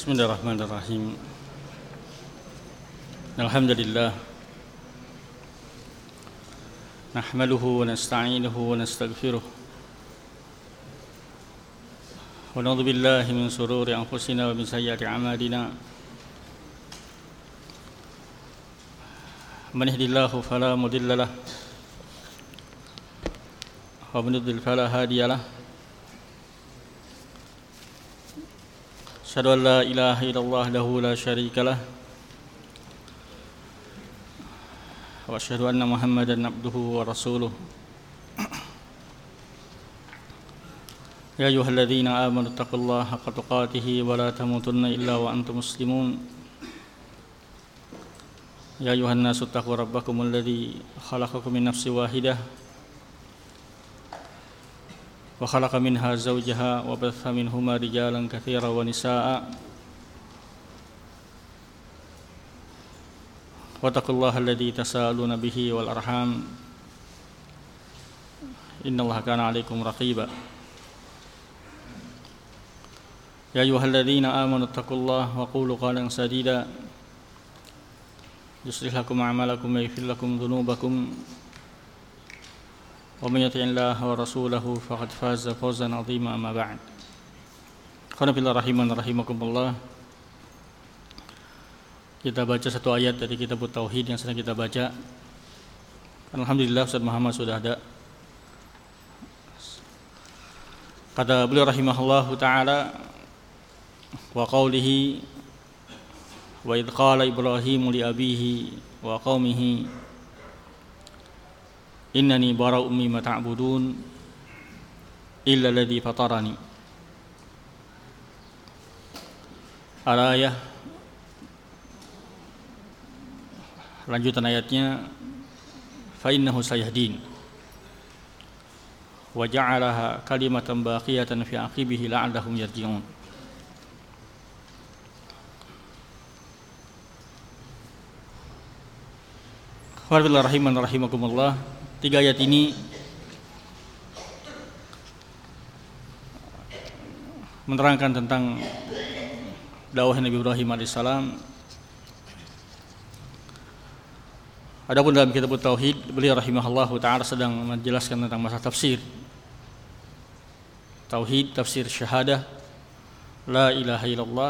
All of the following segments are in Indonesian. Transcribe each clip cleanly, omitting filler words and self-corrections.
Bismillahirrahmanirrahim. Alhamdulillah. Nahmaduhu wa nasta'inuhu wa nastaghfiruh. Wa na'udzu billahi min shururi anfusina wa min sayyiati a'malina. Man yahdihillahu fala mudilla lahu wa man yudlil fala hadiya lahu. Asyhadu an la ilaha illallah wahdahu la syarika lah wa asyhadu anna Muhammadan abduhu wa rasuluh. Ya ayyuhalladzina amanu taqullaha haqqa tuqatih wa la tamutunna illa wa antum muslimun. Ya ayyuhan nasu taqu rabbakumul ladzi khalaqakum min nafsin wahidah wa khalaqa minha zawjaha wa batha minhuma rijalan katsiran wa nisaa'a wattaqullaha alladzi tasaaluna bihi wal arham innallaha kana 'alaikum raqiba. Ya ayyuhalladzina amanu taqullaha wa qulu qawlan sadida yuslih lakum a'malakum wa yaghfir lakum dhunubakum wa man yuti'illaha wa rasulahu faqad faza fawzan 'azima amma ba'd. Qul billahi rahimakumullah. Kita baca satu ayat dari kitab Tauhid yang sedang kita baca. Alhamdulillah Ustaz Muhammad sudah ada. Kata beliau rahimahullahu taala wa qawlihi wa idh qala Ibrahimu li abihi wa qaumihi innani bara'un mimma ta'budun illa alladhi fatarani. Al-ayah, lanjutan ayatnya, fa innahu sayahdin wa ja'alaha kalimatan baqiyatan fi aqibihi la'allahum yarji'un. Bismillahirrahmanirrahim. Rahimakumullah. Tiga ayat ini menerangkan tentang dakwah Nabi Ibrahim alaihissalam. Adapun dalam kitab Tauhid, beliau rahimahullahu taala sedang menjelaskan tentang masalah tafsir tauhid, tafsir syahadah la ilaha illallah.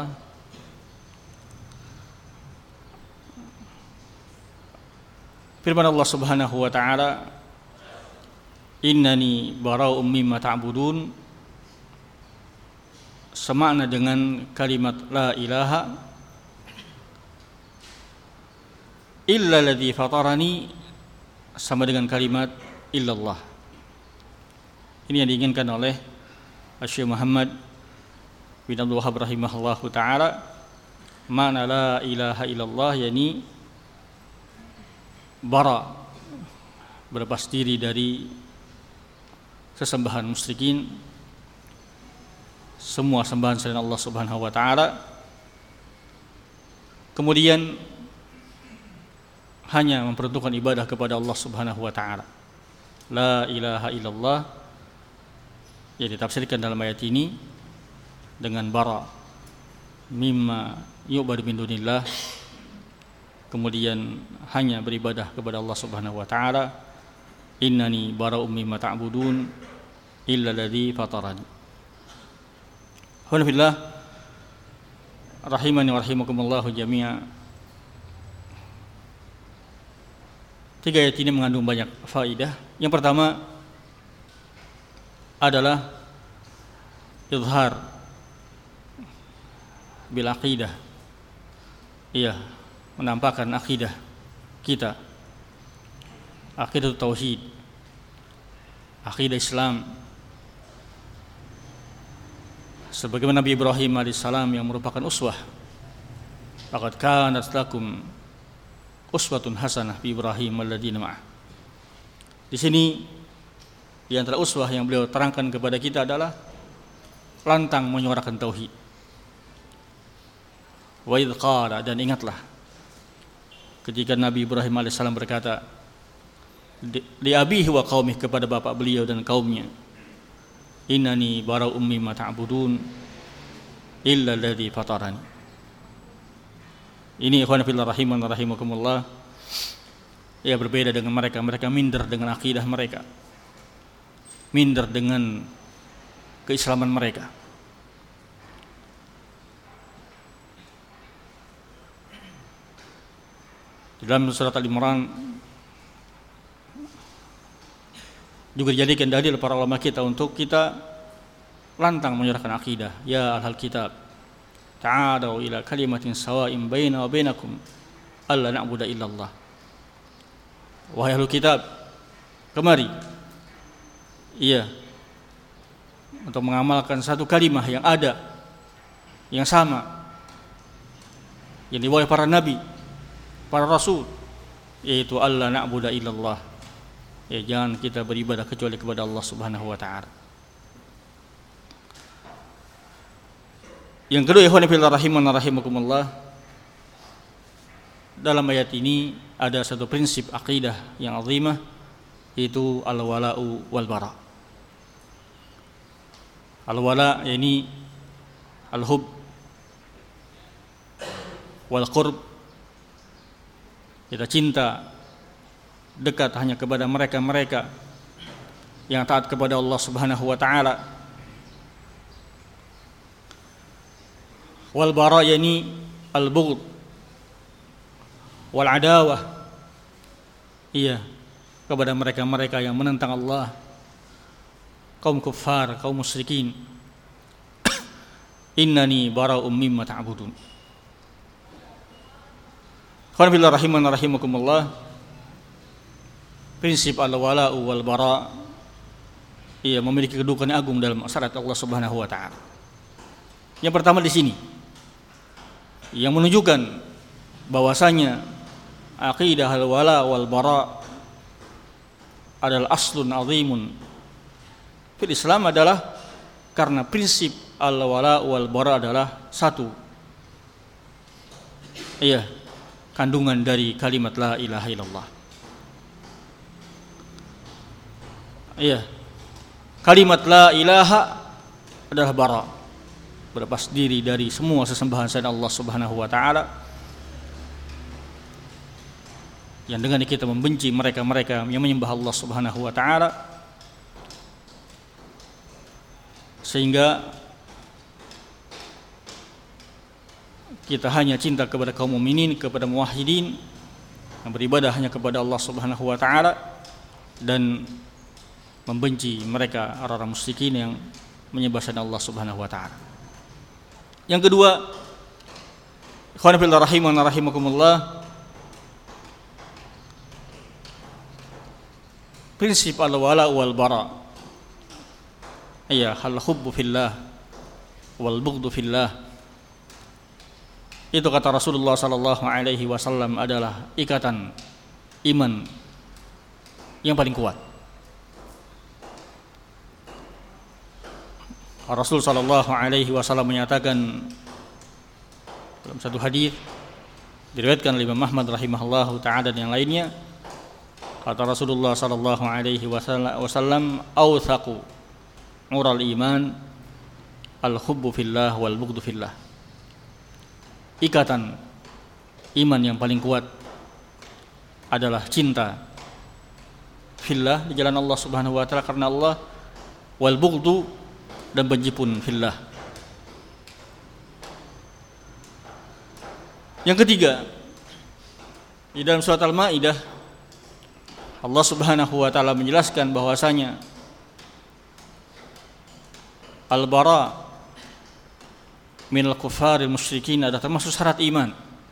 Firman Allah Subhanahu wa taala, innani bara'un mimma ta'budun, semakna dengan kalimat la ilaha illa alladzi fatarani, sama dengan kalimat illallah. Ini yang diinginkan oleh Syekh Muhammad bin Abdul Wahhab rahimahullahu taala. Makna la ilaha illallah yakni bara, berlepas diri dari sesembahan musyrikin, semua sembahan selain Allah Subhanahu wa taala. Kemudian hanya memperuntukkan ibadah kepada Allah Subhanahu wa taala. La ilaha illallah yang ditafsirkan dalam ayat ini dengan bara mimma yu'badu min dunillah, kemudian hanya beribadah kepada Allah Subhanahu wa taala. Innani bara'un mimma ta'budun illa alladzi fatarani. Alhamdulillah rahimani wa rahimakumullahu jami'a. Tiga ayat ini mengandung banyak faidah. Yang pertama adalah izhar bil aqidah. Iya, menampakkan akidah kita, akidah tauhid, akidah Islam, sebagaimana Nabi Ibrahim alaihissalam yang merupakan uswah. Laqad kanat lakum uswatun hasanah fi Ibrahim walladzina ma'ah. Di sini di antara uswah yang beliau terangkan kepada kita adalah lantang menyuarakan tauhid. Wa idz qala, dan ingatlah ketika Nabi Ibrahim alaihissalam berkata li abihi wa qaumih, kepada bapak beliau dan kaumnya, innani bara'un mimma ta'budun illa alladzi fatarani. Ini ikhwan fillah rahiman rahimakumullah, ya berbeda dengan mereka. Mereka minder dengan akidah mereka, minder dengan keislaman mereka. Di dalam surat Al-Imran juga dijadikan dalil para ulama kita untuk kita lantang menyerahkan akidah. Ya ahlal kitab, ta'alu ila kalimatin sawa'in baina wa bainakum alla na'budu illallah. Wahai ahlul kitab, kemari, iya, untuk mengamalkan satu kalimah yang ada, yang sama, yang dibawa para nabi, para rasul, yaitu alla na'budu illallah. Ya, jangan kita beribadah kecuali kepada Allah Subhanahu wa taala. Yang kedua, ikhwan fillah rahiman rahimakumullah, dalam ayat ini ada satu prinsip akidah yang azimah, yaitu al-wala'u wal bara'. Al-wala' yakni al-hub wal qurb. Kita cinta dekat hanya kepada mereka-mereka yang taat kepada Allah Subhanahu wa taala. Wal bara' yani al-bughd wal adawah. Iya, kepada mereka-mereka yang menentang Allah, kaum kufar, kaum musyrikin. Innani bara'um mimma ta'budun. Qul billah rahiman rahimakumullah. Prinsip al-wala'u wal bara' ia memiliki kedudukan yang agung dalam syariat Allah Subhanahu wa taala. Yang pertama di sini yang menunjukkan bahwasanya aqidah al-wala' wal bara' adalah aslun azimun fil Islam adalah karena prinsip al-wala' wal bara' adalah satu. Iya, kandungan dari kalimat la ilaha illallah. Iya, kalimat la ilaha adalah bara', berlepas diri dari semua sesembahan selain Allah Subhanahu wa taala, yang dengan kita membenci mereka-mereka yang menyembah Allah Subhanahu wa taala, sehingga kita hanya cinta kepada kaum mukminin, kepada muwahhidin yang beribadah hanya kepada Allah Subhanahu wa taala, dan membenci mereka orang-orang musyrikin yang menyembah selain Allah Subhanahu wa taala. Yang kedua, ikhwan fillah rahiman rahimakumullah, prinsip al-wala' wal bara'. Iya, al-hubbu fillah wal bughdu fillah. Itu kata Rasulullah sallallahu alaihi wasallam adalah ikatan iman yang paling kuat. Rasul sallallahu alaihi wasallam menyatakan dalam satu hadis diriwayatkan oleh Imam Ahmad rahimahullahu taala dan yang lainnya, kata Rasulullah sallallahu alaihi wasallam, "Autsaqu ural iman al-hubbu fillah wal bughdu fillah." Ikatan iman yang paling kuat adalah cinta fillah di jalan Allah Subhanahu wa taala karena Allah, wal bughdu, dan benci pun fillah. Yang ketiga, di dalam surat Al-Maidah Allah Subhanahu wa taala menjelaskan bahwasanya al-bara' minal kufaril musyrikin adalah termasuk syarat iman.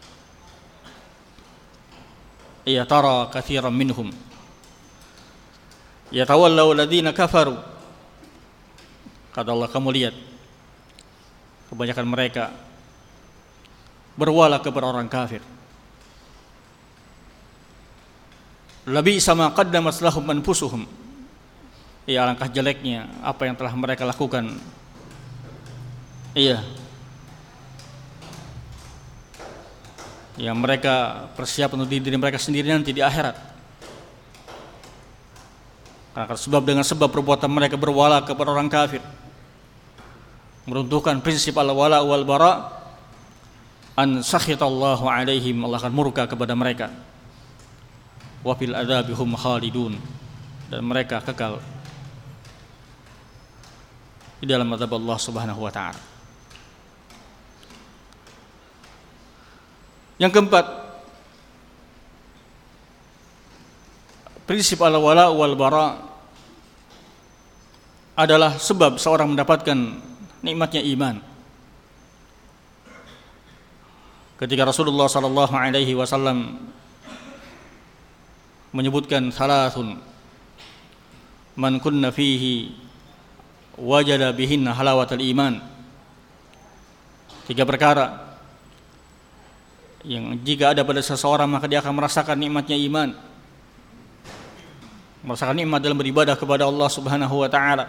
Ya tara katsiran minhum yatawallau alladziina kafaru. Kata Allah, kamu lihat kebanyakan mereka berwala kepada orang kafir. Labisa ma qaddamat lahum anfusuhum. Ya, alangkah jeleknya apa yang telah mereka lakukan. Iya, yang mereka persiapkan untuk diri mereka sendiri nanti di akhirat. Karena sebab dengan sebab perbuatan mereka berwala kepada orang kafir, meruntuhkan prinsip al-wala wal bara', an sakhitallahu alaihim, Allah akan murka kepada mereka, wa fil adzabihum khalidun, dan mereka kekal di dalam azab Allah Subhanahu wa taala. Yang keempat, prinsip al-wala wal bara adalah sebab seorang mendapatkan nikmatnya iman. Ketika Rasulullah sallallahu alaihi wasallam menyebutkan salasun man kunna fihi wajada bihinna halawatul iman, 3 perkara yang jika ada pada seseorang maka dia akan merasakan nikmatnya iman, merasakan nikmat dalam beribadah kepada Allah Subhanahu wa taala.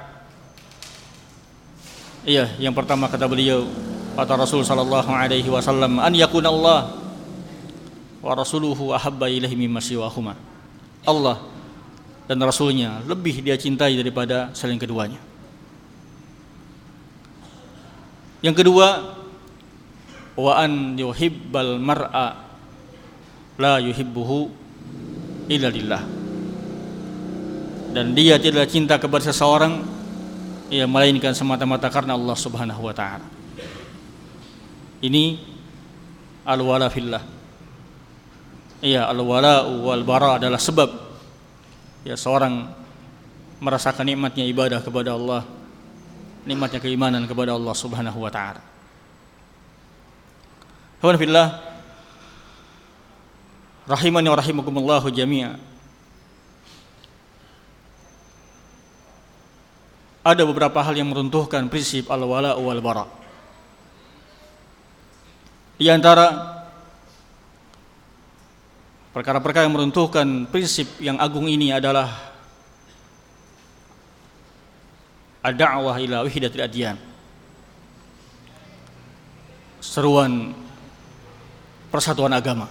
Iya, yang pertama kata beliau, kata Rasul sallallahu alaihi wasallam, an yakuna Allah wa rasuluhu ahabba ilaihi mimma siwahuma. Allah dan Rasulnya lebih dia cintai daripada selain keduanya. Yang kedua, wa an yuhibbal mar'a la yuhibbuhu illa lillah. Dan dia tidak cinta kepada seseorang melainkan semata-mata karena Allah Subhanahu wa taala. Ini al-wala fillah. Al-wala wal bara adalah sebab seorang merasakan nikmatnya ibadah kepada Allah, nikmatnya keimanan kepada Allah Subhanahu wa taala. Wa fillah rahimani wa rahimakumullah jami'a. Ada beberapa hal yang meruntuhkan prinsip al-wala wal bara. Di antara perkara-perkara yang meruntuhkan prinsip yang agung ini adalah ad-da'wah ila wahdatil adyan, seruan persatuan agama.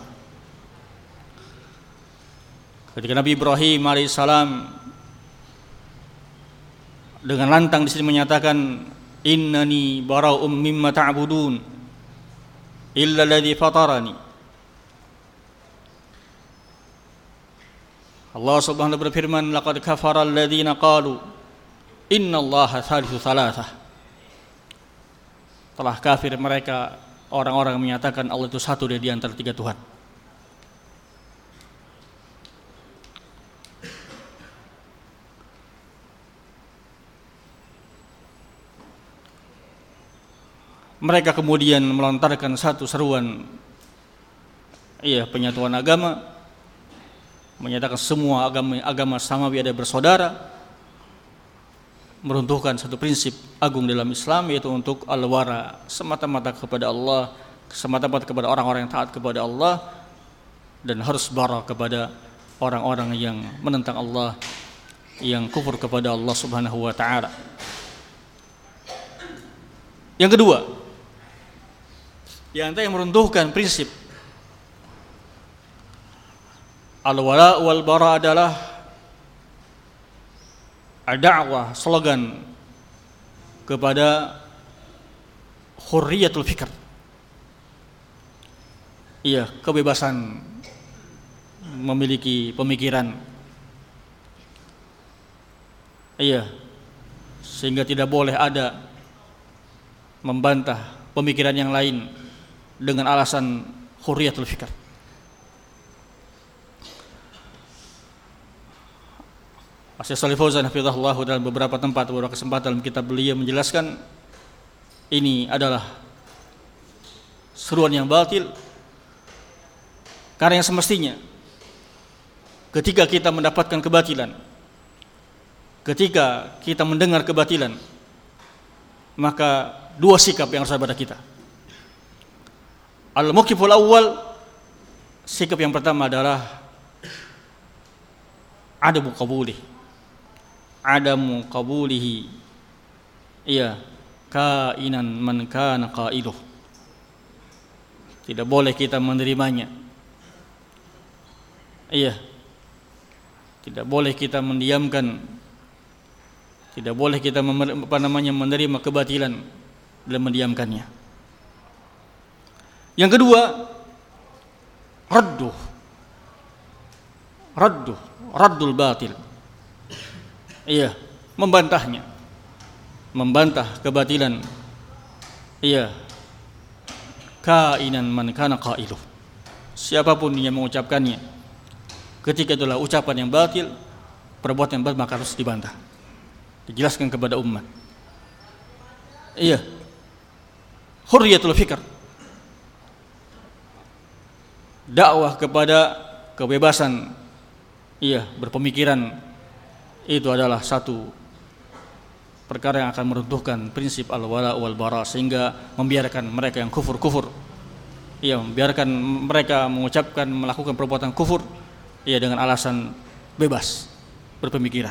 Ketika Nabi Ibrahim alaihissalam dengan lantang di sini menyatakan innani bara'um mimma ta'budun illa alladhi fatarani, Allah Subhanahu wa taala berfirman, laqad kafara alladhina qalu innallaha thalithu thalathah. Telah kafir mereka orang-orang yang menyatakan Allah itu satu dari antara 3 Tuhan. Mereka kemudian melontarkan satu seruan penyatuan agama, menyatakan semua agama samawi ada bersaudara, meruntuhkan satu prinsip agung dalam Islam, yaitu untuk al-wara, semata-mata kepada Allah, semata-mata kepada orang-orang yang taat kepada Allah, dan harus bara kepada orang-orang yang menentang Allah, yang kufur kepada Allah Subhanahu wa taala. Yang kedua, yang meruntuhkan prinsip al-wala wal bara adalah ad-da'wah, slogan kepada hurriyatul fikr. Kebebasan memiliki pemikiran. Sehingga tidak boleh ada membantah pemikiran yang lain dengan alasan hurriyatul fikr. Syekh Shalih Fauzan hafizahullah dalam beberapa kesempatan dalam kitab beliau menjelaskan ini adalah seruan yang batil, karena yang semestinya ketika kita mendapatkan kebatilan, ketika kita mendengar kebatilan, maka 2 sikap yang harus ada pada kita. Al-mawqiful awwal, sikap yang pertama adalah adamu qabulihi kainan man kana qailuh. Tidak boleh kita menerimanya. Tidak boleh kita mendiamkan, tidak boleh kita menerima kebatilan dan mendiamkannya. Yang kedua, raddul batil. Iya, membantahnya. Membantah kebatilan. Iya. Kainan man kana qailuh. Siapapun yang mengucapkannya, ketika itulah ucapan yang batil, perbuatan yang batil, maka harus dibantah. Dijelaskan kepada umat. Iya. Hurriyatul fikr. Dakwah kepada kebebasan, iya, berpemikiran, itu adalah satu perkara yang akan meruntuhkan prinsip al-wala wal bara, sehingga membiarkan mereka yang kufur, iya, membiarkan mereka mengucapkan, melakukan perbuatan kufur, iya, dengan alasan bebas berpemikiran.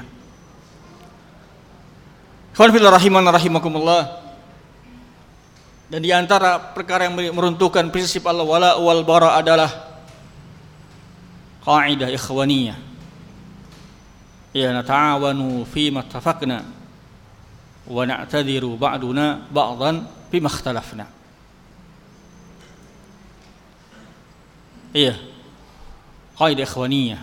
Ikhwan fillah rahimana rahimakumullah. Dan di antara perkara yang meruntuhkan prinsip al-wala wal bara adalah qaidah ikhwaniyah. Ya, nata'awanu fima ittafaqna wa na'tadiru ba'duna ba'dan bima ikhtalafna. Iya, qaidah ikhwaniyah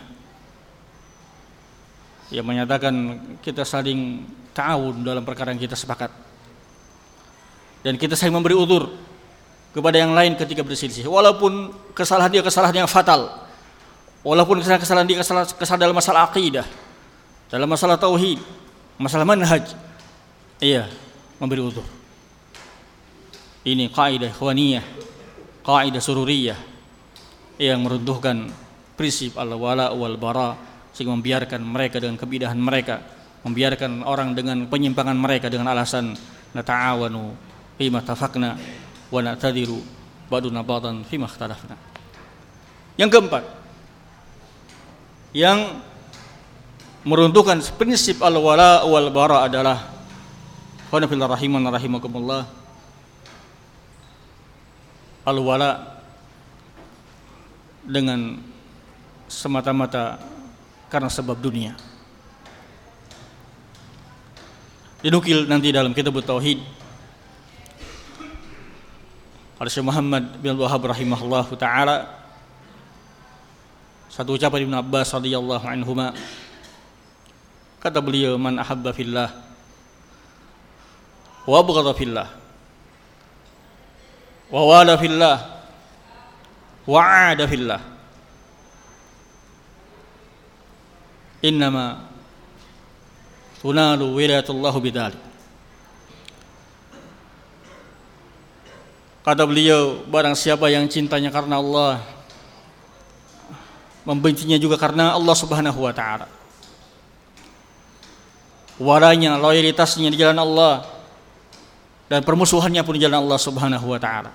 yang menyatakan kita saling ta'awun dalam perkara yang kita sepakat, dan kita saling memberi udzur kepada yang lain ketika berselisih, walaupun kesalahan dia kesalahan yang fatal, walaupun kesalahan dia kesalahan dalam masalah akidah, dalam masalah tauhid, masalah manhaj, iya, memberi udzur. Ini kaidah ikhwaniyah, kaidah sururiyah yang meruntuhkan prinsip al-wala wal bara, sehingga membiarkan mereka dengan kebidahan mereka, membiarkan orang dengan penyimpangan mereka dengan alasan nata'awanu fima tafaqna wa na'tadiru ba'duna ba'dan fima ikhtalafna. Yang keempat, yang meruntuhkan prinsip al-wala wal bara adalah qul fil rahiman rahimakumullah, al-wala dengan semata-mata karena sebab dunia. Dinukil nanti dalam kitab tauhid oleh Syekh Muhammad bin Wahab rahimahullah taala, satu ucapan Ibnu Abbas radhiyallahu anhuma, kata beliau, man ahabba fillah wa abghadha fillah wa wala fillah wa aada fillah innama tunalu wilayatullah bidzalik. Kata beliau, barang siapa yang cintanya karena Allah, membencinya juga karena Allah Subhanahu wa taala, walanya, loyalitasnya di jalan Allah, dan permusuhannya pun di jalan Allah Subhanahu wa taala.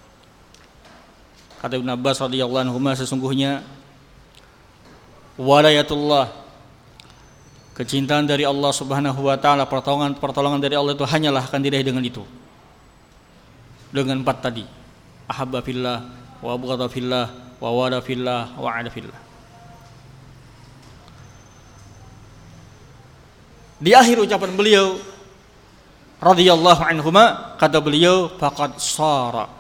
Kata Ibnu Abbas radhiyallahu anhu, sesungguhnya walayatullah, kecintaan dari Allah Subhanahu wa taala, pertolongan dari Allah itu hanyalah akan diraih dengan itu, dengan empat tadi: ahabba fillah wa abghadha fillah wa wala fillah wa ada fillah. Di akhir ucapan beliau radhiyallahu anhuma, kata beliau, faqad sara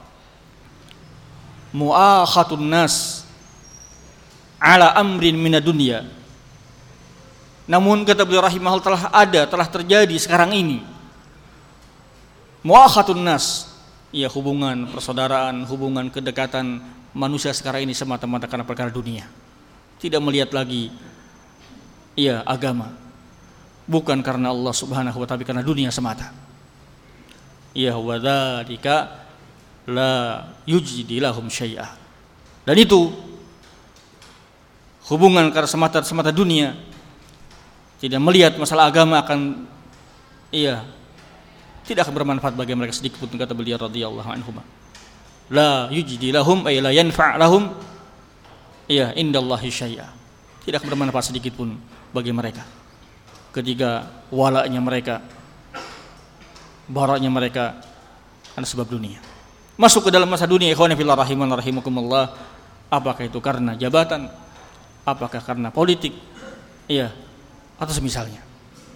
mu'akhatun nas ala amrin minad dunya. Namun kata beliau rahimahullah, telah terjadi sekarang ini mu'akhatun nas, ya, hubungan persaudaraan, hubungan kedekatan manusia sekarang ini semata-mata karena perkara dunia, tidak melihat lagi, ya, agama, bukan karena Allah Subhanahu wa taala, karena dunia semata. Ya, wa dzalika la yujdi lahum syai'a. Dan itu hubungan karena semata dunia, tidak melihat masalah agama akan, iya, tidak akan bermanfaat bagi mereka sedikit pun, kata beliau radhiyallahu anhu. La yujdi lahum ay la yanfa' lahum, iya, indallahi syai'a. Tidak akan bermanfaat sedikit pun bagi mereka ketika walanya mereka, baraknya mereka karena sebab dunia. Masuk ke dalam masa dunia, ikhwan fillah rahiman rahimakumullah, apakah itu karena jabatan, apakah karena politik, iya, atau semisalnya,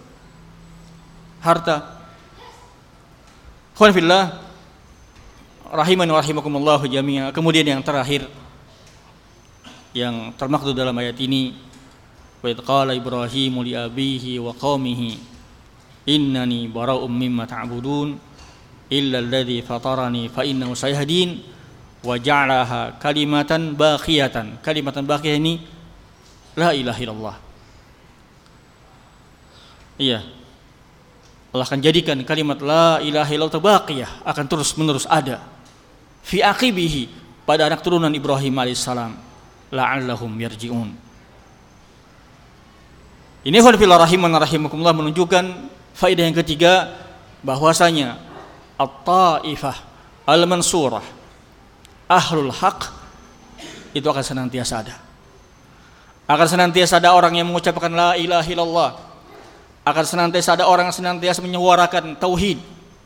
harta. Ikhwan fillah rahimani wa rahimakumullah jami'an. Kemudian yang terakhir yang termaktub dalam ayat ini, wa idh qala Ibrahimu li abihi wa qaumihi innani bara'um mimma ta'budun illa alladhi fatarani fa innahu sayahdin wa ja'alaha kalimatan baqiyatan. Kalimatan baqiyah ini la ilaha illallah. Iya, Allah akan jadikan kalimat la ilaha illallah baqiyah, akan terus menerus ada fi aqibihi, pada anak turunan Ibrahim alaihissalam, la'allahum yarji'un. Ini khonfillah rahiman rahimakumullah menunjukkan faedah yang ketiga, bahwasanya at-taifah al-mansurah, ahlul haq, itu akan senantiasa ada. Akan senantiasa ada orang yang mengucapkan la ilaha illallah. Akan senantiasa ada orang yang senantiasa menyuarakan tauhid.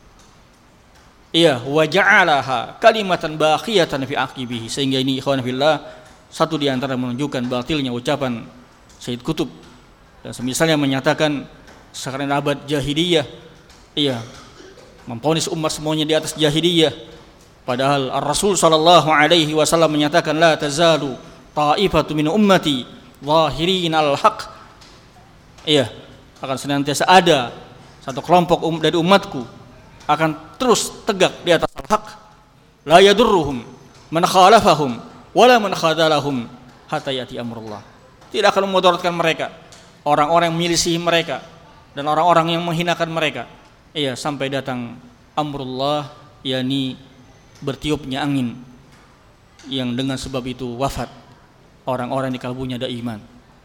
Iya, wa ja'alaha kalimatan baqiyatan fi aqibihi. Sehingga ini ikhwan fillah, satu di antara menunjukkan batilnya ucapan Sayyid Qutb dan semisalnya menyatakan sekarang abad jahiliyah, iya, memponis umat semuanya di atas jahiliyah, padahal Rasul sallallahu alaihi wasallam menyatakan la tazalu ta'ifatu min ummati zahirin al-haq. Iya, akan senantiasa ada satu kelompok dari umatku akan terus tegak di atas al-haq, la yadurruhum man khalafahum wala man khadalahum hatta yati amrullah. Tidak akan memudaratkan mereka orang-orang yang menyelisihi mereka dan orang-orang yang menghinakan mereka, iya, sampai datang amrullah, yakni bertiupnya angin yang dengan sebab itu wafat orang-orang di kalbunya ada iman.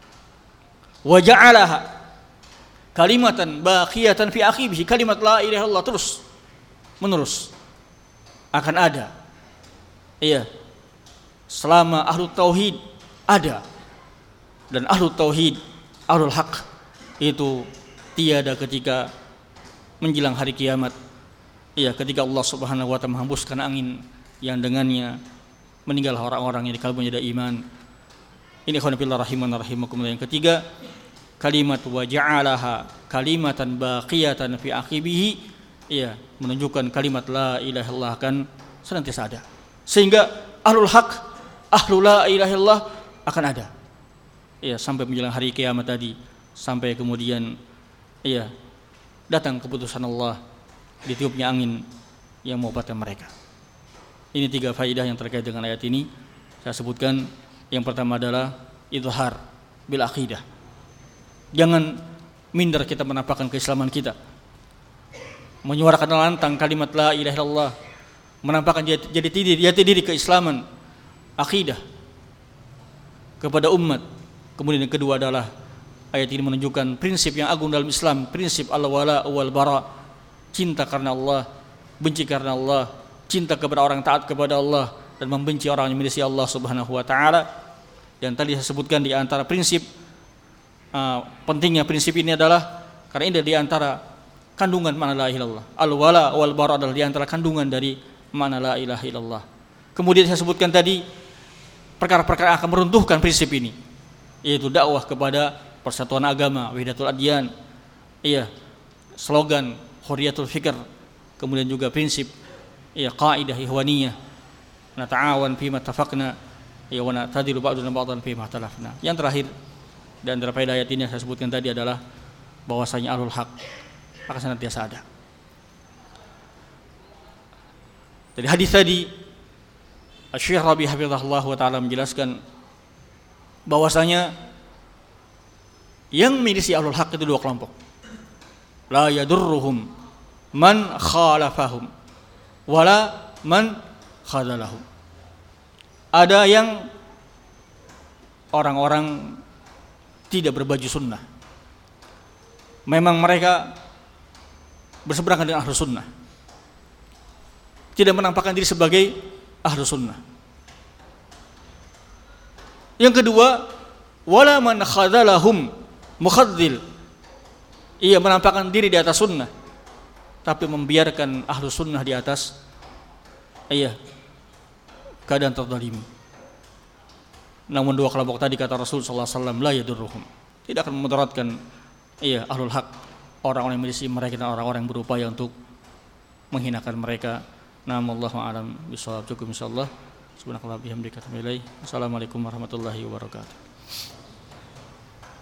Wa ja'alaha kalimatan baqiyatan fi aqibihi, kalimat la ilaha illallah terus menerus akan ada, iya, selama ahlu tauhid ada. Dan ahlu tauhid, ahlul haq itu tiada ketika menjelang hari kiamat, iya, ketika Allah subhanahu wa ta'ala menghembuskan angin yang dengannya meninggal orang-orang yang di kalbunya ada iman. Ini khonfillah rahiman rahimakumullah yang ketiga, kalimat wa ja'alaha kalimatan baqiyatan fi aqibihi, iya, menunjukkan kalimat la ilaha illallah akan senantiasa ada, sehingga ahlul haq, ahlu la ilaha illallah akan ada, iya, sampai menjelang hari kiamat tadi, sampai kemudian, iya, datang keputusan Allah, ditiupnya angin yang mewafatkan mereka. Ini tiga faedah yang terkait dengan ayat ini. Saya sebutkan, yang pertama adalah izhar bil aqidah. Jangan minder kita menampakkan keislaman kita, menyuarakan lantang kalimat la ilaha illallah, menampakkan jati diri keislaman, akidah kepada umat. Kemudian yang kedua adalah ayat ini menunjukkan prinsip yang agung dalam Islam, prinsip al-wala wal bara, cinta karena Allah, benci karena Allah, cinta kepada orang taat kepada Allah dan membenci orang yang menyelisihi Allah subhanahu wa ta'ala. Dan tadi saya sebutkan di antara prinsip pentingnya prinsip ini adalah karena ini di antara kandungan makna la ilaha illallah. Al-wala wal bara adalah di antara kandungan dari makna la ilaha illallah. Kemudian saya sebutkan tadi perkara-perkara akan meruntuhkan prinsip ini, yaitu dakwah kepada persatuan agama, wahdatul adyan, iya, slogan hurriyatul fikr, kemudian juga prinsip, iya, qaidah ihwaniyah, nata'awan fima tafaqna, ya wa natadilu ba'duna ba'dan fima talafna. Yang terakhir dan antara faedah ayat ini yang saya sebutkan tadi adalah bahwasanya ahlul haq akan senantiasa ada. Dari hadis tadi Syekh Rabi hafizahullah wa ta'ala menjelaskan bahwasanya yang milisi ahlul haq itu dua kelompok. La yadurruhum man khalafahum wala man khadalahum. Ada yang orang-orang tidak berbaju sunnah, memang mereka berseberangan dengan ahlu sunnah, tidak menampakkan diri sebagai ahlu sunnah. Yang kedua, wala man khadalahum mukhadzil, ia menampakkan diri di atas sunnah tapi membiarkan ahlu sunnah di atas, iya, keadaan terzalimi. Namun dua kelompok tadi kata Rasul sallallahu alaihi wasallam la yadurruhum, tidak akan memudaratkan, iya, ahlul haq, orang-orang yang menyelisihi mereka dan orang-orang yang berupaya untuk menghinakan mereka Naam, wallahu a'lam bishawab. Cukup insyaallah. Subhanakallah bihamdika. Assalamualaikum warahmatullahi wabarakatuh.